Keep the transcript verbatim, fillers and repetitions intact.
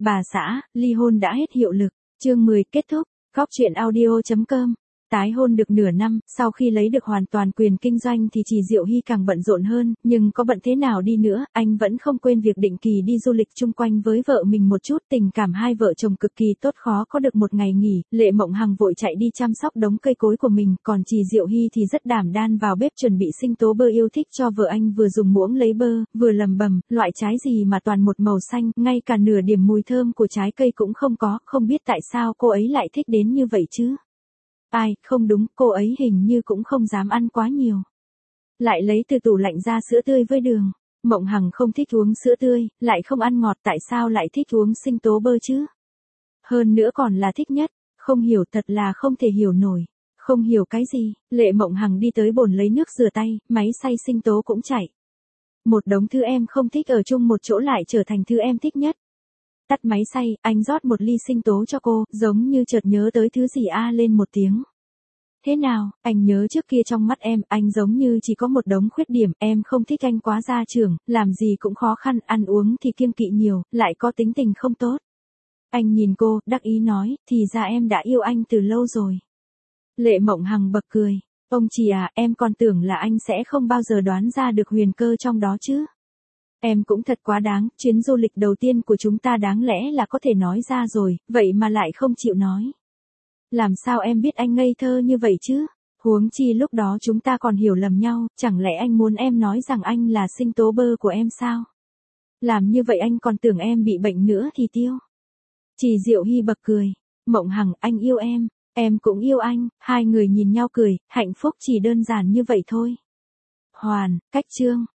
Bà xã, ly hôn đã hết hiệu lực. Chương mười kết thúc. Góc truyện audio chấm com. Tái hôn được nửa năm, sau khi lấy được hoàn toàn quyền kinh doanh thì Trì Diệu Hy càng bận rộn hơn, nhưng có bận thế nào đi nữa, anh vẫn không quên việc định kỳ đi du lịch chung quanh với vợ mình một chút. Tình cảm hai vợ chồng cực kỳ tốt, khó có được một ngày nghỉ. Lệ Mộng Hằng vội chạy đi chăm sóc đống cây cối của mình, còn Trì Diệu Hy thì rất đảm đan vào bếp chuẩn bị sinh tố bơ yêu thích cho vợ anh, vừa dùng muỗng lấy bơ, vừa lầm bầm, loại trái gì mà toàn một màu xanh, ngay cả nửa điểm mùi thơm của trái cây cũng không có, không biết tại sao cô ấy lại thích đến như vậy chứ. Ai, không đúng, cô ấy hình như cũng không dám ăn quá nhiều. Lại lấy từ tủ lạnh ra sữa tươi với đường. Mộng Hằng không thích uống sữa tươi, lại không ăn ngọt, tại sao lại thích uống sinh tố bơ chứ? Hơn nữa còn là thích nhất, không hiểu, thật là không thể hiểu nổi. Không hiểu cái gì, Lệ Mộng Hằng đi tới bồn lấy nước rửa tay, máy xay sinh tố cũng chạy. Một đống thứ em không thích ở chung một chỗ lại trở thành thứ em thích nhất. Tắt máy xay, anh rót một ly sinh tố cho cô, giống như chợt nhớ tới thứ gì a lên một tiếng. Thế nào, anh nhớ trước kia trong mắt em, anh giống như chỉ có một đống khuyết điểm, em không thích anh quá gia trưởng, làm gì cũng khó khăn, ăn uống thì kiêng kỵ nhiều, lại có tính tình không tốt. Anh nhìn cô, đắc ý nói, thì ra em đã yêu anh từ lâu rồi. Lệ Mộng Hằng bật cười, ông Trì à, em còn tưởng là anh sẽ không bao giờ đoán ra được huyền cơ trong đó chứ. Em cũng thật quá đáng, chuyến du lịch đầu tiên của chúng ta đáng lẽ là có thể nói ra rồi, vậy mà lại không chịu nói. Làm sao em biết anh ngây thơ như vậy chứ? Huống chi lúc đó chúng ta còn hiểu lầm nhau, chẳng lẽ anh muốn em nói rằng anh là sinh tố bơ của em sao? Làm như vậy anh còn tưởng em bị bệnh nữa thì tiêu. Trì Diệu Hy bật cười, Mộng Hằng, anh yêu em, em cũng yêu anh, hai người nhìn nhau cười, hạnh phúc chỉ đơn giản như vậy thôi. Hoàn, cách chương.